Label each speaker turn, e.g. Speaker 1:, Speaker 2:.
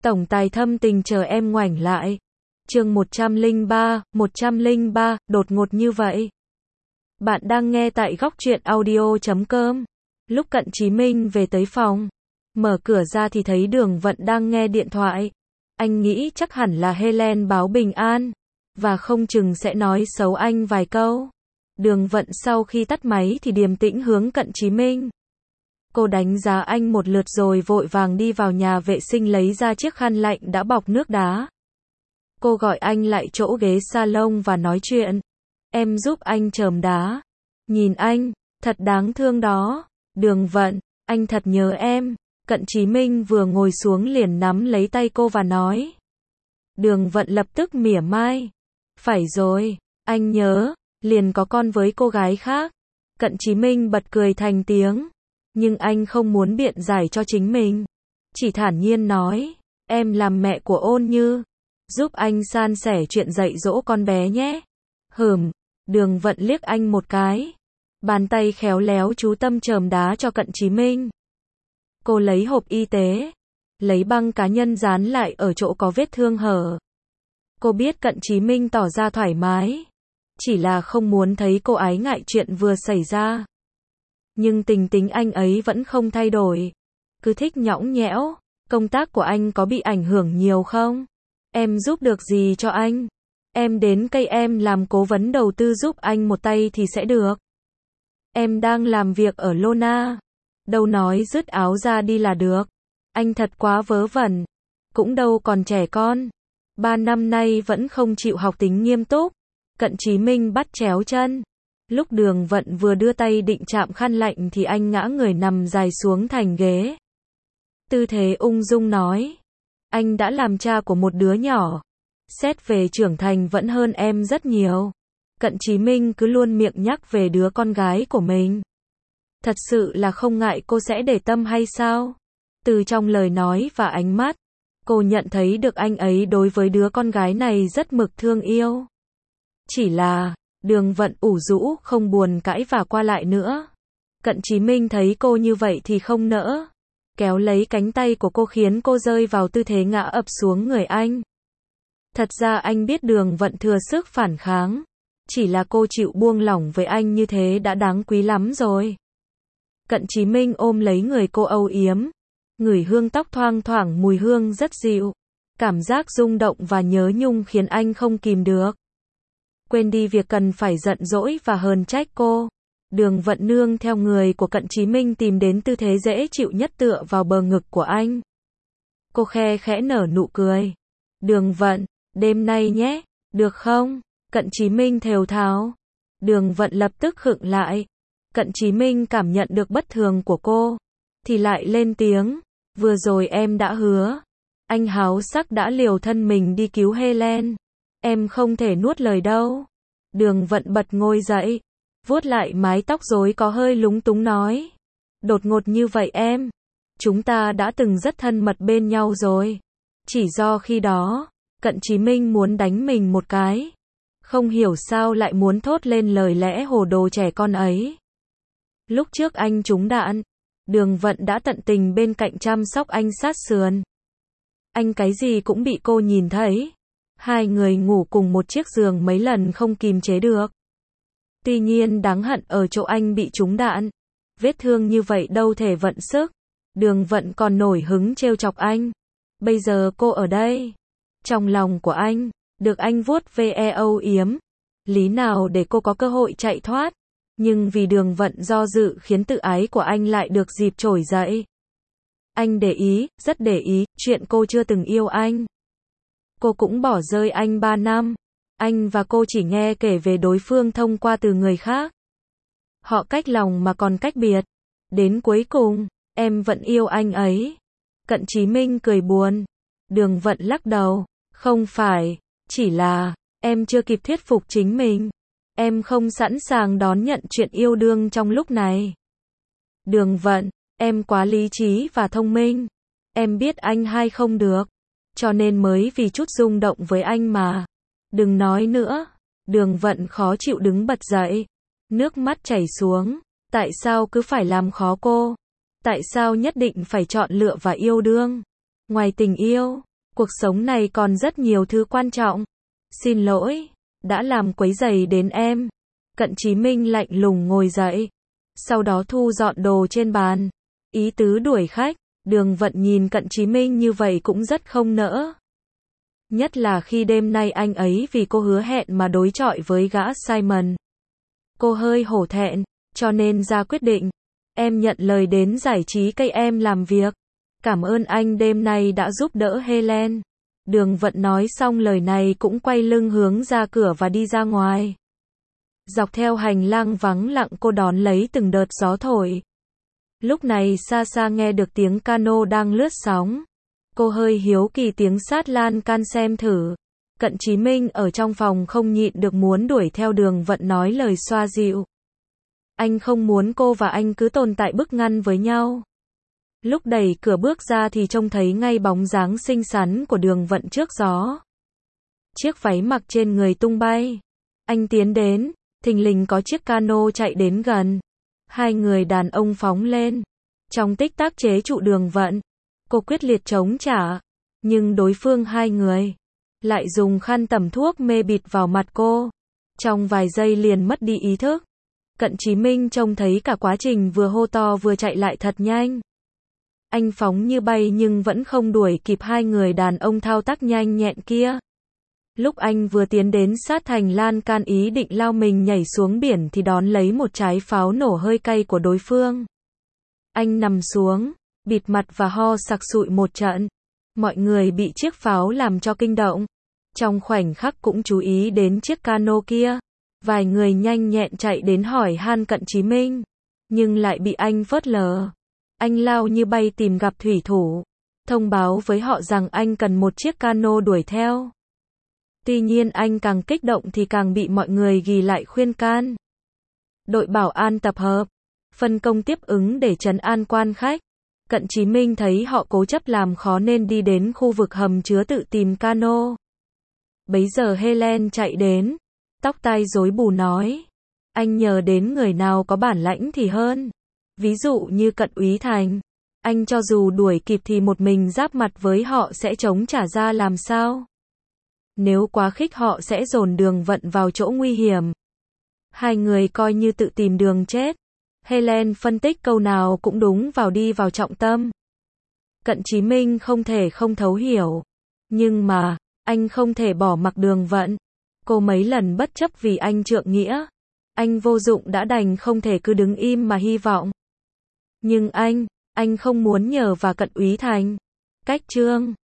Speaker 1: Tổng tài thâm tình chờ em ngoảnh lại. Chương 103, đột ngột như vậy. Bạn đang nghe tại góc truyện audio.com. Lúc Cận Chí Minh về tới phòng, mở cửa ra thì thấy Đường Vận đang nghe điện thoại. Anh nghĩ chắc hẳn là Helen báo bình an, và không chừng sẽ nói xấu anh vài câu. Đường Vận sau khi tắt máy thì điềm tĩnh hướng Cận Chí Minh. Cô đánh giá anh một lượt rồi vội vàng đi vào nhà vệ sinh lấy ra chiếc khăn lạnh đã bọc nước đá. Cô gọi anh lại chỗ ghế salon và nói chuyện. Em giúp anh chườm đá. Nhìn anh, thật đáng thương đó. Đường Vận, anh thật nhớ em. Cận Chí Minh vừa ngồi xuống liền nắm lấy tay cô và nói. Đường Vận lập tức mỉa mai. Phải rồi, anh nhớ, liền có con với cô gái khác. Cận Chí Minh bật cười thành tiếng. Nhưng anh không muốn biện giải cho chính mình. Chỉ thản nhiên nói, em làm mẹ của Ôn Như. Giúp anh san sẻ chuyện dạy dỗ con bé nhé. Đường Vận liếc anh một cái. Bàn tay khéo léo chú tâm chườm đá cho Cận Chí Minh. Cô lấy hộp y tế, lấy băng cá nhân dán lại ở chỗ có vết thương hở. Cô biết Cận Chí Minh tỏ ra thoải mái, chỉ là không muốn thấy cô ái ngại chuyện vừa xảy ra. Nhưng tính anh ấy vẫn không thay đổi, cứ thích nhõng nhẽo. Công tác của anh có bị ảnh hưởng nhiều không? Em giúp được gì cho anh? Em đến cây em làm cố vấn đầu tư giúp anh một tay thì sẽ được. Em đang làm việc ở Lona. Đâu nói dứt áo ra đi là được. Anh thật quá vớ vẩn. Cũng đâu còn trẻ con. 3 năm nay vẫn không chịu học tính nghiêm túc. Cận Chí Minh bắt chéo chân. Lúc Đường Vận vừa đưa tay định chạm khăn lạnh thì anh ngã người nằm dài xuống thành ghế. Tư thế ung dung nói. Anh đã làm cha của một đứa nhỏ. Xét về trưởng thành vẫn hơn em rất nhiều. Cận Chí Minh cứ luôn miệng nhắc về đứa con gái của mình. Thật sự là không ngại cô sẽ để tâm hay sao? Từ trong lời nói và ánh mắt, cô nhận thấy được anh ấy đối với đứa con gái này rất mực thương yêu. Chỉ là, Đường Vận ủ rũ không buồn cãi và qua lại nữa. Cận Chí Minh thấy cô như vậy thì không nỡ. Kéo lấy cánh tay của cô khiến cô rơi vào tư thế ngã ập xuống người anh. Thật ra anh biết Đường Vận thừa sức phản kháng. Chỉ là cô chịu buông lỏng với anh như thế đã đáng quý lắm rồi. Cận Chí Minh ôm lấy người cô âu yếm. Ngửi hương tóc thoang thoảng mùi hương rất dịu. Cảm giác rung động và nhớ nhung khiến anh không kìm được. Quên đi việc cần phải giận dỗi và hờn trách cô. Đường Vận nương theo người của Cận Chí Minh tìm đến tư thế dễ chịu nhất tựa vào bờ ngực của anh. Cô khe khẽ nở nụ cười. Đường Vận, đêm nay nhé, được không? Cận Chí Minh thều thào. Đường Vận lập tức khựng lại. Cận Chí Minh cảm nhận được bất thường của cô, thì lại lên tiếng. Vừa rồi em đã hứa. Anh háo sắc đã liều thân mình đi cứu Helen. Em không thể nuốt lời đâu. Đường Vận bật ngồi dậy, vuốt lại mái tóc rối có hơi lúng túng nói. Đột ngột như vậy em. Chúng ta đã từng rất thân mật bên nhau rồi. Chỉ do khi đó, Cận Chí Minh muốn đánh mình một cái. Không hiểu sao lại muốn thốt lên lời lẽ hồ đồ trẻ con ấy. Lúc trước anh trúng đạn, Đường Vận đã tận tình bên cạnh chăm sóc anh sát sườn. Anh cái gì cũng bị cô nhìn thấy. Hai người ngủ cùng một chiếc giường mấy lần không kìm chế được. Tuy nhiên đáng hận ở chỗ anh bị trúng đạn. Vết thương như vậy đâu thể vận sức. Đường Vận còn nổi hứng trêu chọc anh. Bây giờ cô ở đây. Trong lòng của anh, được anh vuốt ve âu yếm. Lý nào để cô có cơ hội chạy thoát. Nhưng vì Đường Vận do dự khiến tự ái của anh lại được dịp trỗi dậy. Anh để ý, rất để ý, chuyện cô chưa từng yêu anh. Cô cũng bỏ rơi anh 3 năm. Anh và cô chỉ nghe kể về đối phương thông qua từ người khác. Họ cách lòng mà còn cách biệt. Đến cuối cùng, em vẫn yêu anh ấy. Cận Chí Minh cười buồn. Đường Vận lắc đầu. Không phải, chỉ là, em chưa kịp thuyết phục chính mình. Em không sẵn sàng đón nhận chuyện yêu đương trong lúc này. Đường Vận, em quá lý trí và thông minh. Em biết anh hay không được. Cho nên mới vì chút rung động với anh mà. Đừng nói nữa. Đường Vận khó chịu đứng bật dậy. Nước mắt chảy xuống. Tại sao cứ phải làm khó cô? Tại sao nhất định phải chọn lựa và yêu đương? Ngoài tình yêu, Cuộc sống này còn rất nhiều thứ quan trọng. Xin lỗi, đã làm quấy rầy đến em. Cận Chí Minh lạnh lùng ngồi dậy. Sau đó thu dọn đồ trên bàn. Ý tứ đuổi khách. Đường Vận nhìn Cận Chí Minh như vậy cũng rất không nỡ. Nhất là khi đêm nay anh ấy vì cô hứa hẹn mà đối chọi với gã Simon. Cô hơi hổ thẹn, cho nên ra quyết định. Em nhận lời đến giải trí cây em làm việc. Cảm ơn anh đêm nay đã giúp đỡ Helen. Đường Vận nói xong lời này cũng quay lưng hướng ra cửa và đi ra ngoài. Dọc theo hành lang vắng lặng cô đón lấy từng đợt gió thổi. Lúc này xa xa nghe được tiếng cano đang lướt sóng. Cô hơi hiếu kỳ tiếng sát lan can xem thử. Cận Chí Minh ở trong phòng không nhịn được muốn đuổi theo Đường Vận nói lời xoa dịu. Anh không muốn cô và anh cứ tồn tại bức ngăn với nhau. Lúc đẩy cửa bước ra thì trông thấy ngay bóng dáng xinh xắn của Đường Vận trước gió. Chiếc váy mặc trên người tung bay. Anh tiến đến, thình lình có chiếc cano chạy đến gần. Hai người đàn ông phóng lên. Trong tích tắc chế trụ Đường Vận. Cô quyết liệt chống trả. Nhưng đối phương hai người lại dùng khăn tẩm thuốc mê bịt vào mặt cô. Trong vài giây liền mất đi ý thức. Cận Chí Minh trông thấy cả quá trình vừa hô to vừa chạy lại thật nhanh. Anh phóng như bay nhưng vẫn không đuổi kịp hai người đàn ông thao tác nhanh nhẹn kia. Lúc anh vừa tiến đến sát thành lan can ý định lao mình nhảy xuống biển thì đón lấy một trái pháo nổ hơi cay của đối phương. Anh nằm xuống, bịt mặt và ho sặc sụi một trận. Mọi người bị chiếc pháo làm cho kinh động. Trong khoảnh khắc cũng chú ý đến chiếc cano kia. Vài người nhanh nhẹn chạy đến hỏi han Cận Chí Minh. Nhưng lại bị anh phớt lờ. Anh lao như bay tìm gặp thủy thủ. Thông báo với họ rằng anh cần một chiếc cano đuổi theo. Tuy nhiên anh càng kích động thì càng bị mọi người ghì lại khuyên can. Đội bảo an tập hợp. Phân công tiếp ứng để trấn an quan khách. Cận Chí Minh thấy họ cố chấp làm khó nên đi đến khu vực hầm chứa tự tìm cano. Bấy giờ Helen chạy đến. Tóc tai rối bù nói. Anh nhờ đến người nào có bản lãnh thì hơn. Ví dụ như Cận úy Thành. Anh cho dù đuổi kịp thì một mình giáp mặt với họ sẽ chống trả ra làm sao? Nếu quá khích họ sẽ dồn Đường Vận vào chỗ nguy hiểm. Hai người coi như tự tìm đường chết. Helen phân tích câu nào cũng đúng đi vào trọng tâm. Cận Chí Minh không thể không thấu hiểu. Nhưng mà, anh không thể bỏ mặc Đường Vận. Cô mấy lần bất chấp vì anh trượng nghĩa. Anh vô dụng đã đành không thể cứ đứng im mà hy vọng. Nhưng anh không muốn nhờ vào Cận úy Thành. Cách chương